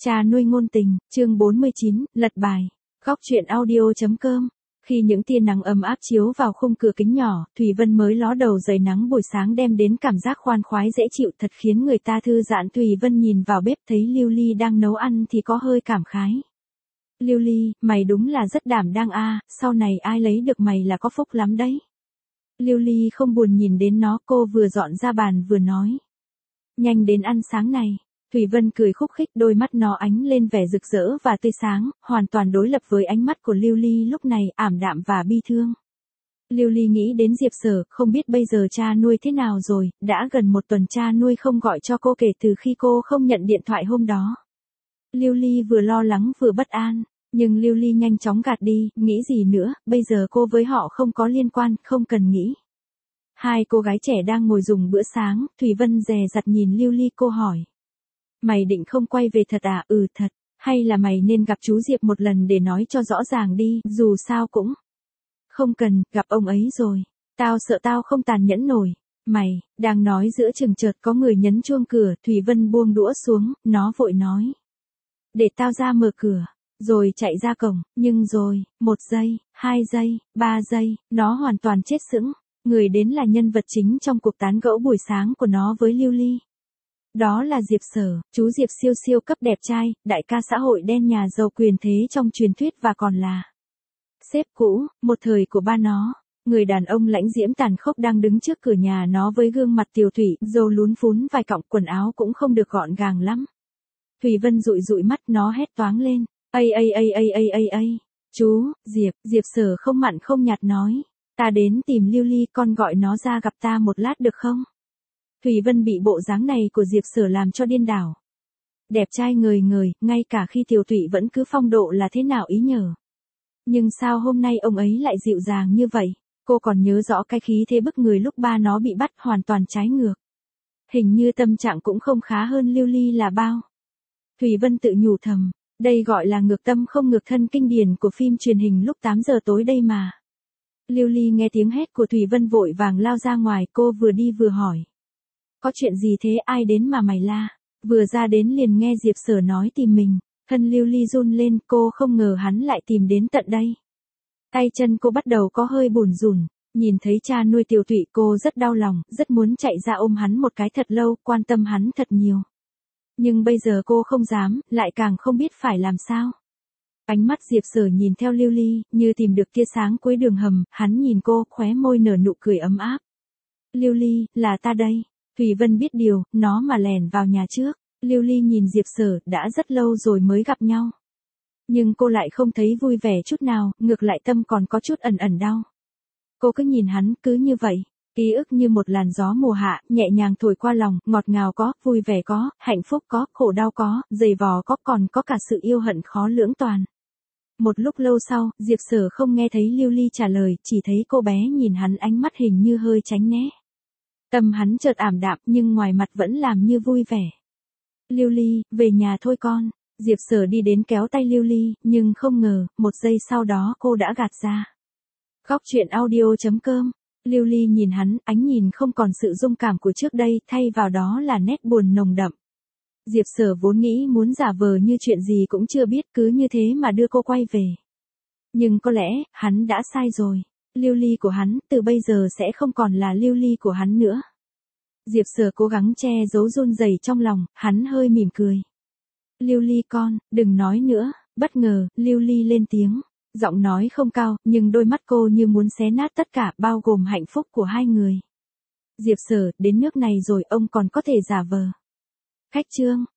Cha nuôi ngôn tình, chương 49, lật bài. Góc truyện audio.com. Khi những tia nắng ấm áp chiếu vào khung cửa kính nhỏ, Thủy Vân mới ló đầu dậy, nắng buổi sáng đem đến cảm giác khoan khoái dễ chịu thật khiến người ta thư giãn. Thủy Vân nhìn vào bếp thấy Lưu Ly đang nấu ăn thì có hơi cảm khái. Lưu Ly, mày đúng là rất đảm đang a, sau này ai lấy được mày là có phúc lắm đấy. Lưu Ly không buồn nhìn đến nó, cô vừa dọn ra bàn vừa nói. Nhanh đến ăn sáng này. Thủy Vân cười khúc khích, đôi mắt nó ánh lên vẻ rực rỡ và tươi sáng, hoàn toàn đối lập với ánh mắt của Lưu Ly lúc này, ảm đạm và bi thương. Lưu Ly nghĩ đến Diệp Sở, không biết bây giờ cha nuôi thế nào rồi, đã gần một tuần cha nuôi không gọi cho cô kể từ khi cô không nhận điện thoại hôm đó. Lưu Ly vừa lo lắng vừa bất an, nhưng Lưu Ly nhanh chóng gạt đi, nghĩ gì nữa, bây giờ cô với họ không có liên quan, không cần nghĩ. Hai cô gái trẻ đang ngồi dùng bữa sáng, Thủy Vân dè dặt nhìn Lưu Ly, cô hỏi. Mày định không quay về thật à? Ừ thật, hay là mày nên gặp chú Diệp một lần để nói cho rõ ràng đi, dù sao cũng. Không cần, gặp ông ấy rồi. Tao sợ tao không tàn nhẫn nổi. Mày, đang nói giữa chừng chợt có người nhấn chuông cửa, Thủy Vân buông đũa xuống, nó vội nói. Để tao ra mở cửa, rồi chạy ra cổng, nhưng rồi, 1 giây, 2 giây, 3 giây, nó hoàn toàn chết sững. Người đến là nhân vật chính trong cuộc tán gẫu buổi sáng của nó với Lưu Ly. Đó là Diệp Sở, chú Diệp siêu siêu cấp đẹp trai, đại ca xã hội đen nhà giàu quyền thế trong truyền thuyết và còn là sếp cũ, một thời của ba nó. Người đàn ông lãnh diễm tàn khốc đang đứng trước cửa nhà nó với gương mặt tiều tụy, râu lún phún vài cọng, quần áo cũng không được gọn gàng lắm. Thủy Vân dụi dụi mắt, nó hét toáng lên. Ây, chú, Diệp Sở không mặn không nhạt nói. Ta đến tìm Lưu Ly, con gọi nó ra gặp ta một lát được không? Thủy Vân bị bộ dáng này của Diệp Sở làm cho điên đảo. Đẹp trai ngời ngời, ngay cả khi tiều tụy vẫn cứ phong độ là thế nào ý nhờ. Nhưng sao hôm nay ông ấy lại dịu dàng như vậy? Cô còn nhớ rõ cái khí thế bức người lúc ba nó bị bắt, hoàn toàn trái ngược. Hình như tâm trạng cũng không khá hơn Lưu Ly là bao. Thủy Vân tự nhủ thầm, đây gọi là ngược tâm không ngược thân, kinh điển của phim truyền hình lúc 8 giờ tối đây mà. Lưu Ly nghe tiếng hét của Thủy Vân vội vàng lao ra ngoài, cô vừa đi vừa hỏi. Có chuyện gì thế, ai đến mà mày la? Vừa ra đến liền nghe Diệp Sở nói tìm mình, thân Lưu Ly run lên, cô không ngờ hắn lại tìm đến tận đây. Tay chân cô bắt đầu có hơi bủn rủn, nhìn thấy cha nuôi tiều tụy cô rất đau lòng, rất muốn chạy ra ôm hắn một cái thật lâu, quan tâm hắn thật nhiều. Nhưng bây giờ cô không dám, lại càng không biết phải làm sao. Ánh mắt Diệp Sở nhìn theo Lưu Ly, như tìm được tia sáng cuối đường hầm, hắn nhìn cô, khóe môi nở nụ cười ấm áp. Lưu Ly, là ta đây. Thủy Vân biết điều, nó mà lẻn vào nhà trước. Lưu Ly nhìn Diệp Sở, đã rất lâu rồi mới gặp nhau. Nhưng cô lại không thấy vui vẻ chút nào, ngược lại tâm còn có chút ẩn ẩn đau. Cô cứ nhìn hắn, cứ như vậy. Ký ức như một làn gió mùa hạ, nhẹ nhàng thổi qua lòng, ngọt ngào có, vui vẻ có, hạnh phúc có, khổ đau có, dày vò có, còn có cả sự yêu hận khó lưỡng toàn. Một lúc lâu sau, Diệp Sở không nghe thấy Lưu Ly trả lời, chỉ thấy cô bé nhìn hắn, ánh mắt hình như hơi tránh né. Tâm hắn chợt ảm đạm, nhưng ngoài mặt vẫn làm như vui vẻ. Lưu Ly, về nhà thôi con. Diệp Sở đi đến kéo tay Lưu Ly, nhưng không ngờ, 1 giây sau đó cô đã gạt ra. Góc truyện audio.com. Lưu Ly nhìn hắn, ánh nhìn không còn sự dung cảm của trước đây, thay vào đó là nét buồn nồng đậm. Diệp Sở vốn nghĩ muốn giả vờ như chuyện gì cũng chưa biết, cứ như thế mà đưa cô quay về. Nhưng có lẽ, hắn đã sai rồi. Lưu Ly của hắn, từ bây giờ sẽ không còn là Lưu Ly của hắn nữa. Diệp Sở cố gắng che giấu run rẩy trong lòng, hắn hơi mỉm cười. Lưu Ly con, đừng nói nữa. Bất ngờ, Lưu Ly lên tiếng. Giọng nói không cao, nhưng đôi mắt cô như muốn xé nát tất cả, bao gồm hạnh phúc của hai người. Diệp Sở, đến nước này rồi ông còn có thể giả vờ. Khách trương,